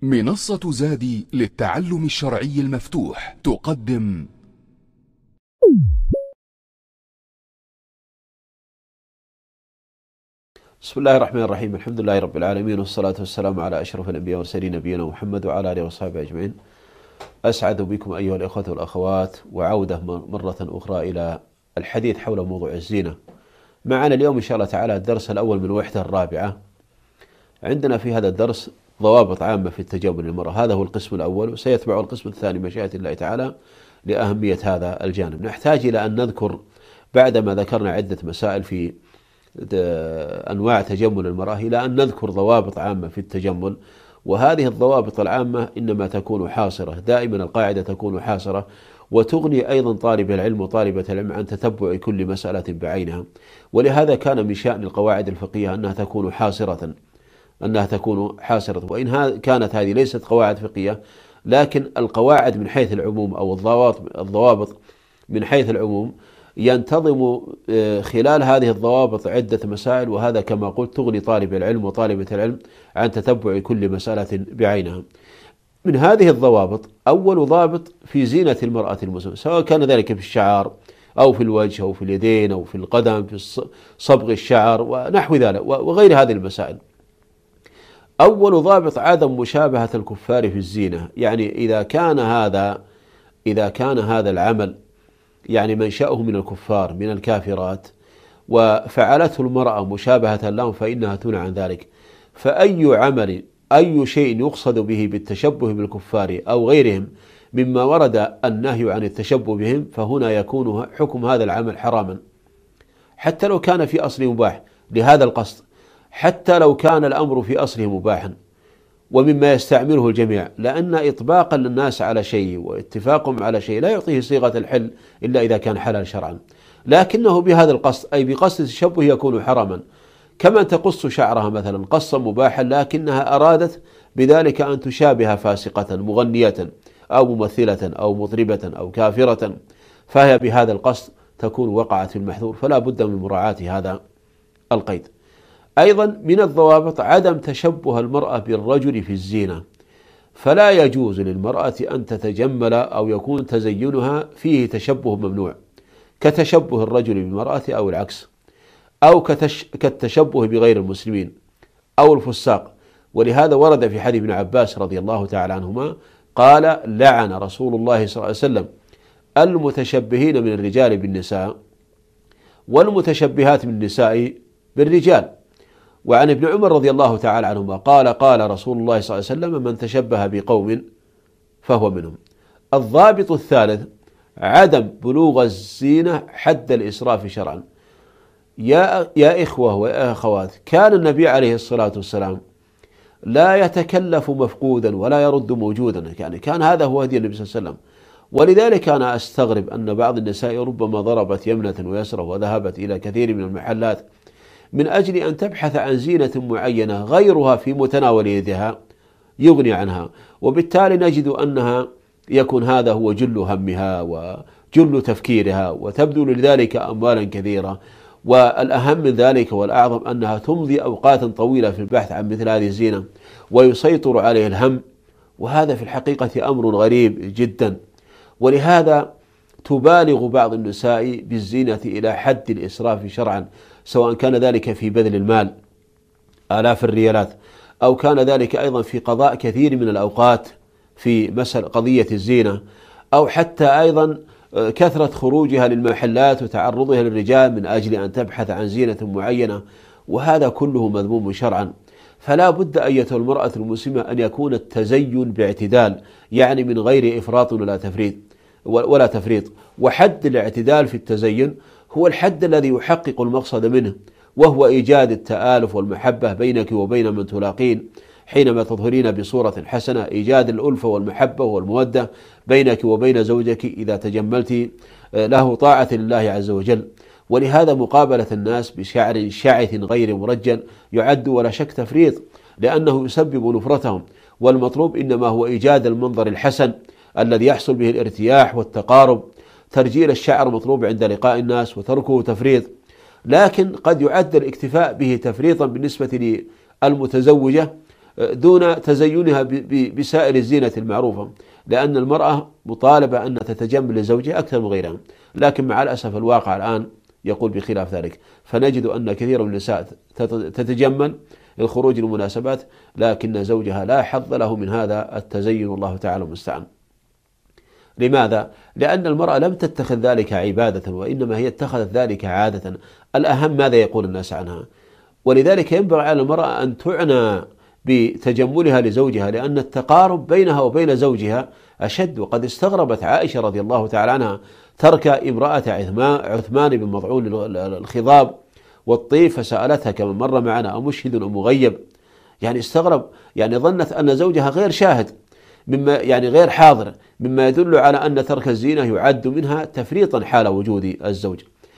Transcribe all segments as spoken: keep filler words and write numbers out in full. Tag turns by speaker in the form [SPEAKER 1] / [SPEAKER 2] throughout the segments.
[SPEAKER 1] منصة زادي للتعلم الشرعي المفتوح تقدم
[SPEAKER 2] بسم الله الرحمن الرحيم. الحمد لله رب العالمين، والصلاة والسلام على أشرف الأنبياء والمرسلين نبينا محمد وعلى آله وصحبه أجمعين. أسعد بكم أيها الإخوة والأخوات، وعودة مرة أخرى إلى الحديث حول موضوع الزينة. معنا اليوم إن شاء الله تعالى الدرس الأول من الوحدة الرابعة. عندنا في هذا الدرس ضوابط عامة في التجمل للمرأة، هذا هو القسم الأول، وسيتبع القسم الثاني مشيئة الله تعالى لأهمية هذا الجانب. نحتاج إلى أن نذكر بعدما ذكرنا عدة مسائل في أنواع تجمل المرأة إلى أن نذكر ضوابط عامة في التجمل، وهذه الضوابط العامة إنما تكون حاصرة، دائما القاعدة تكون حاصرة، وتغني أيضا طالب العلم وطالبة العلم عن تتبع كل مسألة بعينها. ولهذا كان من شأن القواعد الفقهية أنها تكون حاصرة أنها تكون حاصرة وإن كانت هذه ليست قواعد فقهية، لكن القواعد من حيث العموم أو الضوابط الضوابط من حيث العموم ينتظم خلال هذه الضوابط عدة مسائل، وهذا كما قلت تغني طالب العلم وطالبة العلم عن تتبع كل مسألة بعينها. من هذه الضوابط أول ضابط في زينة المرأة المسلمة، سواء كان ذلك في الشعر أو في الوجه أو في اليدين أو في القدم، في صبغ الشعر ونحو ذلك وغير هذه المسائل. أول ضابط عدم مشابهة الكفار في الزينة، يعني إذا كان هذا إذا كان هذا العمل يعني منشأه من الكفار من الكافرات وفعلته المرأة مشابهة لهم فإنها تنهى عن ذلك. فأي عمل أي شيء يقصد به بالتشبه بالكفار أو غيرهم مما ورد النهي عن التشبه بهم، فهنا يكون حكم هذا العمل حراما، حتى لو كان في أصله مباح لهذا القصد، حتى لو كان الأمر في أصله مباحا ومما يستعمله الجميع، لأن إطباقا للناس على شيء واتفاقهم على شيء لا يعطيه صيغة الحل إلا إذا كان حلال شرعا، لكنه بهذا القصد أي بقصد التشبه يكون حراما. كما تقص شعرها مثلا قصا مباحا، لكنها أرادت بذلك أن تشابه فاسقة مغنية أو ممثلة أو مطربة أو كافرة، فهي بهذا القصد تكون وقعت في المحذور، فلا بد من مراعاة هذا القيد. أيضا من الضوابط عدم تشبه المرأة بالرجل في الزينة، فلا يجوز للمرأة أن تتجمل أو يكون تزينها فيه تشبه ممنوع، كتشبه الرجل بالمرأة أو العكس، أو كتش كالتشبه بغير المسلمين أو الفساق. ولهذا ورد في حديث ابن عباس رضي الله تعالى عنهما قال: لعن رسول الله صلى الله عليه وسلم المتشبهين من الرجال بالنساء والمتشبهات من النساء بالرجال. وعن ابن عمر رضي الله تعالى عنهما قال: قال رسول الله صلى الله عليه وسلم: من تشبه بقوم فهو منهم. الضابط الثالث عدم بلوغ الزينة حد الإسراف شرعا. يا يا إخوة ويا أخوات، كان النبي عليه الصلاة والسلام لا يتكلف مفقودا ولا يرد موجودا، يعني كان هذا هو هدي النبي صلى الله عليه وسلم. ولذلك أنا أستغرب أن بعض النساء ربما ضربت يمنة ويسرى وذهبت إلى كثير من المحلات من أجل أن تبحث عن زينة معينة غيرها في متناول يدها يغني عنها، وبالتالي نجد أنها يكون هذا هو جل همها وجل تفكيرها، وتبذل لذلك أموالا كثيرة، والأهم من ذلك والأعظم أنها تمضي أوقاتا طويلة في البحث عن مثل هذه الزينة ويسيطر عليه الهم، وهذا في الحقيقة أمر غريب جدا. ولهذا تبالغ بعض النساء بالزينة إلى حد الإسراف شرعا، سواء كان ذلك في بذل المال آلاف الريالات، أو كان ذلك أيضا في قضاء كثير من الأوقات في مسألة قضية الزينة، أو حتى أيضا كثرة خروجها للمحلات وتعرضها للرجال من أجل أن تبحث عن زينة معينة، وهذا كله مذموم شرعا. فلا بد أيتها المرأة المسلمة أن يكون التزين باعتدال، يعني من غير إفراط ولا تفريط ولا تفريط. وحد الاعتدال في التزين هو الحد الذي يحقق المقصد منه، وهو إيجاد التآلف والمحبة بينك وبين من تلاقين حينما تظهرين بصورة حسنة، إيجاد الألفة والمحبة والمودة بينك وبين زوجك إذا تجملت له طاعة لله عز وجل. ولهذا مقابلة الناس بشعر شعث غير مرجل يعد ولا شك تفريط، لأنه يسبب نفرتهم، والمطلوب إنما هو إيجاد المنظر الحسن الذي يحصل به الارتياح والتقارب. ترجيل الشعر مطلوب عند لقاء الناس وتركه تفريط، لكن قد يعد الاكتفاء به تفريطا بالنسبة للمتزوجة دون تزينها بسائر الزينة المعروفة، لأن المرأة مطالبة أن تتجمل لزوجها أكثر من غيرها، لكن مع الأسف الواقع الآن يقول بخلاف ذلك، فنجد أن كثير من النساء تتجمل للخروج للمناسبات، لكن زوجها لا حظ له من هذا التزين، والله تعالى المستعان. لماذا؟ لأن المرأة لم تتخذ ذلك عبادة، وإنما هي اتخذت ذلك عادة. الأهم ماذا يقول الناس عنها، ولذلك ينبغي على المرأة أن تعنى بتجملها لزوجها، لأن التقارب بينها وبين زوجها أشد. وقد استغربت عائشة رضي الله تعالى عنها ترك امرأة عثمان بن مضعون الخضاب والطيف، فسألتها كما مر معنا أمشهد أم مغيب، يعني استغرب، يعني ظنت أن زوجها غير شاهد، مما يعني غير حاضر، مما يدل على أن ترك الزينة يعد منها تفريطا حال وجود الزوج.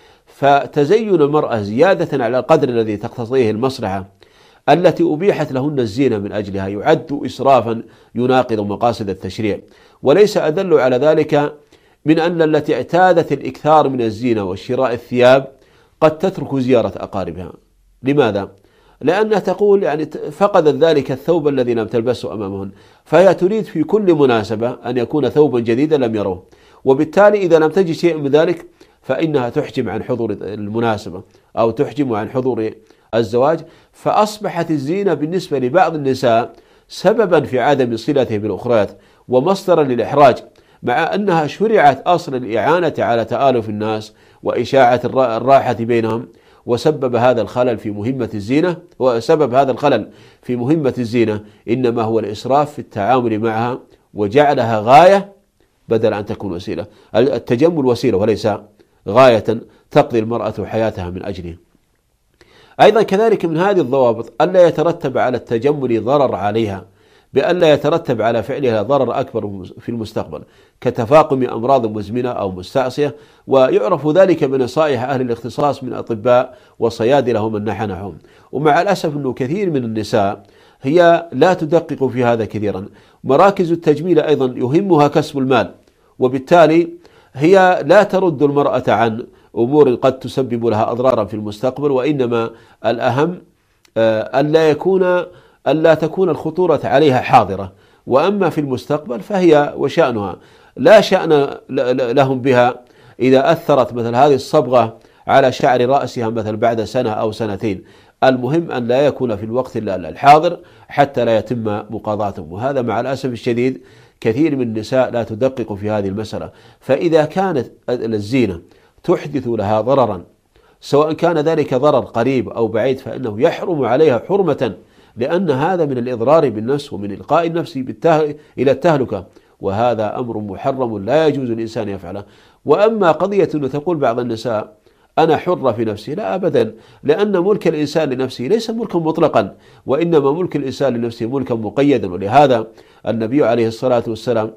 [SPEAKER 2] فتزين المرأة زيادة على القدر الذي تقتضيه المصلحة التي أبيحت لهن الزينة من أجلها يعد إسرافا يناقض مقاصد التشريع. وليس أدل على ذلك من أن التي اعتادت الإكثار من الزينة وشراء الثياب قد تترك زيارة أقاربها. لماذا؟ لأنها تقول يعني فقدت ذلك الثوب الذي لم تلبسه أمامهن، فهي تريد في كل مناسبة أن يكون ثوبا جديدا لم يروه، وبالتالي إذا لم تجد شيء من ذلك فإنها تحجم عن حضور المناسبة أو تحجم عن حضور الزواج. فأصبحت الزينة بالنسبة لبعض النساء سببا في عدم صلته بالأخرات ومصدرا للإحراج، مع أنها شرعت أصلا الإعانة على تآلف الناس وإشاعة الراحة بينهم. وسبب هذا الخلل في مهمة الزينة وسبب هذا الخلل في مهمة الزينة إنما هو الإسراف في التعامل معها وجعلها غاية بدل أن تكون وسيلة. التجمل وسيلة وليس غاية تقضي المرأة حياتها من أجله. أيضا كذلك من هذه الضوابط ألا يترتب على التجمل ضرر عليها، بألا يترتب على فعلها ضرر أكبر في المستقبل كتفاقم أمراض مزمنة أو مستعصية، ويعرف ذلك بنصائح أهل الاختصاص من أطباء وصيادلة من نحى نحوهم. ومع الأسف أنه كثير من النساء هي لا تدقق في هذا كثيرا. مراكز التجميل أيضا يهمها كسب المال، وبالتالي هي لا ترد المرأة عن أمور قد تسبب لها أضرارا في المستقبل، وإنما الأهم ألا يكون ألا تكون الخطورة عليها حاضرة، وأما في المستقبل فهي وشأنها لا شأن لهم بها إذا أثرت مثل هذه الصبغة على شعر رأسها مثل بعد سنة أو سنتين. المهم أن لا يكون في الوقت الحاضر حتى لا يتم مقاضاتهم. وهذا مع الأسف الشديد كثير من النساء لا تدقق في هذه المسألة. فإذا كانت الزينة تحدث لها ضررا سواء كان ذلك ضرر قريب أو بعيد فإنه يحرم عليها حرمة، لأن هذا من الإضرار بالنفس ومن إلقاء النفس إلى التهلكة، وهذا أمر محرم لا يجوز الإنسان يفعله. وأما قضية أن تقول بعض النساء أنا حرة في نفسي، لا أبدا، لأن ملك الإنسان لنفسه ليس ملكا مطلقا، وإنما ملك الإنسان لنفسه ملكا مقيدا. ولهذا النبي عليه الصلاة والسلام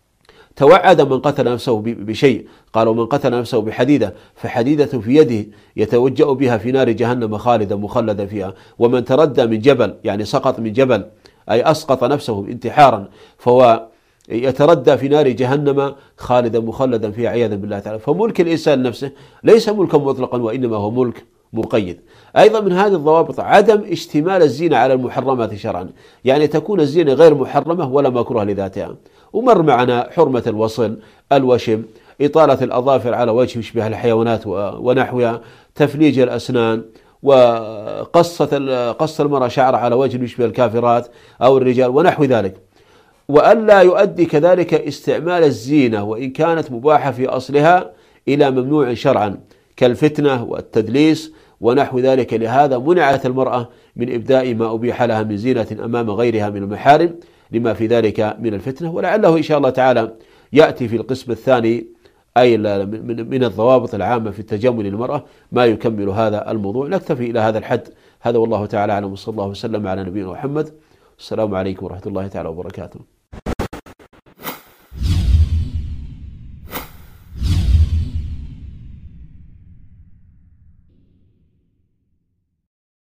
[SPEAKER 2] توعد من قتل نفسه بشيء، قال ومن قتل نفسه بحديدة فحديدة في يده يتوجأ بها في نار جهنم خالدا مخلدا فيها، ومن تردى من جبل يعني سقط من جبل أي أسقط نفسه انتحارا فهو يتردى في نار جهنم خالدا مخلدا فيها عياذا بالله تعالى. فملك الإنسان نفسه ليس ملكا مطلقا وإنما هو ملك مقيد. أيضا من هذه الضوابط عدم اشتمال الزينة على المحرمات شرعا، يعني تكون الزينة غير محرمة ولا مكروه لذاتها. ومر معنا حرمة الوصل، الوشم، إطالة الأظافر على وجه يشبه الحيوانات ونحوها، تفليج الأسنان، وقصة قص المرأة شعر على وجه يشبه الكافرات أو الرجال ونحو ذلك. وألا يؤدي كذلك استعمال الزينة وإن كانت مباحة في أصلها إلى ممنوع شرعا كالفتنة والتدليس ونحو ذلك. لهذا منعت المرأة من إبداء ما أبيح لها من زينة أمام غيرها من المحارم لما في ذلك من الفتنة. ولعله إن شاء الله تعالى يأتي في القسم الثاني أي من الضوابط العامة في التجمل للمرأة ما يكمل هذا الموضوع. نكتفي إلى هذا الحد، هذا والله تعالى أعلم، وصلى الله وسلم على نبينا محمد. السلام عليكم ورحمة الله تعالى وبركاته.